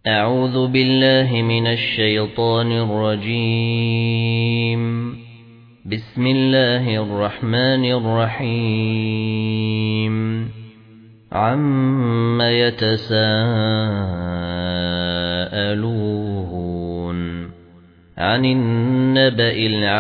أعوذ بالله من الشيطان الرجيم. بسم الله الرحمن الرحيم. عَمَّ يتساءلون عن النبأ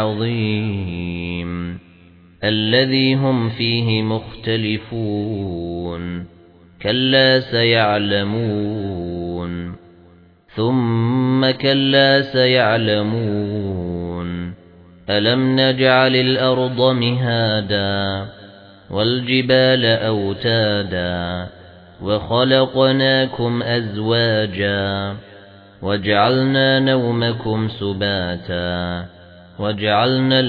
العظيم الذي هم فيه مختلفون كلا سيعلمون ثم كلا سيعلمون ألم نجعل الأرض مهادا والجبال أوتادا وخلقناكم أزواجا وجعلنا نومكم سباتا وجعلنا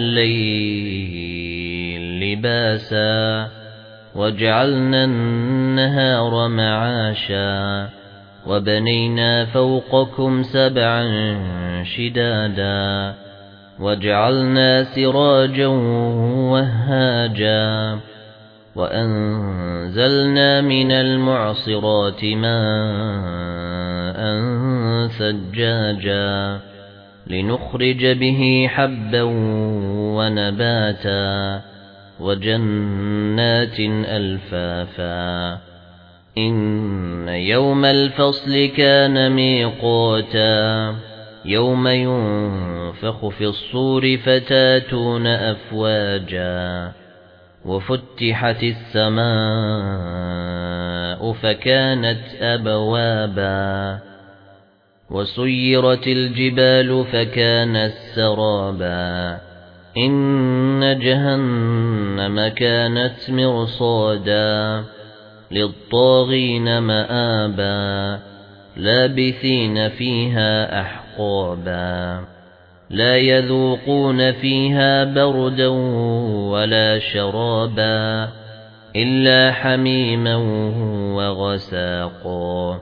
الليل لباسا وجعلنا النهار معاشا وبنينا فوقكم سبعا شدادا وجعلنا سراجا وهاجا وأنزلنا من المعصرات ماء ثجاجا لنخرج به حبا ونباتا وجنات ألفافا إن يوم الفصل كان ميقاتا يوم ينفخ في الصور فتاتون أفواجا وفتحت السماء فكانت أبوابا وسيرت الجبال فكانت سرابا إن جهنم كانت مرصادا للطاغين مآبا لابثين فيها أحقابا لا يذوقون فيها بردا ولا شرابا إلا حميما وغساقا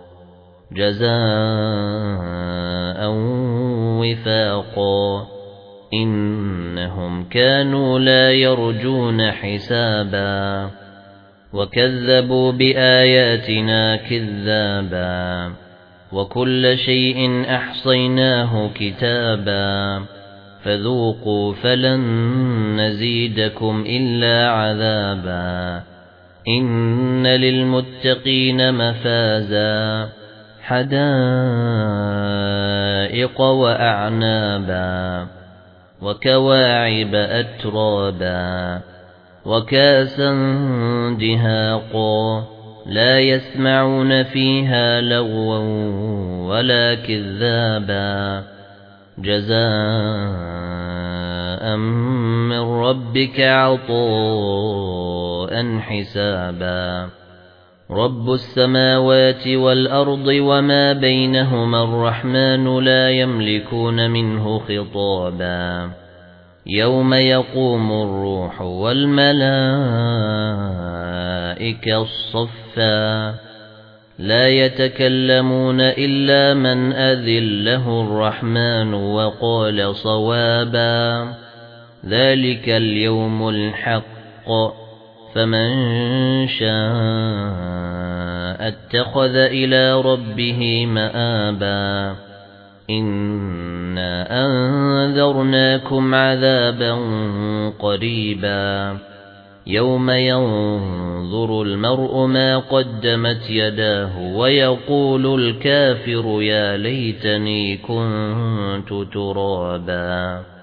جزاء وفاقا إنهم كانوا لا يرجون حسابا وكذبوا بآياتنا كذابا وكل شيء أحصيناه كتابا فذوقوا فلن نزيدكم إلا عذابا إن للمتقين مفازا حدائق وأعنابا وكواعب أترابا وكاسا دهاقا لا يسمعون فيها لغوا ولا كذابا جزاء من ربك عطاء حسابا رب السماوات والأرض وما بينهما الرحمن لا يملكون منه خطابا يوم يقوم الروح والملائكة صفا لا يتكلمون إلا من أذن له الرحمن وقال صوابا ذلك اليوم الحق فمن شاء اتخذ إلى ربه مآبا إنا أنذرناكم عذابا قريبا يوم ينظر المرء ما قدمت يداه ويقول الكافر يا ليتني كنت ترابا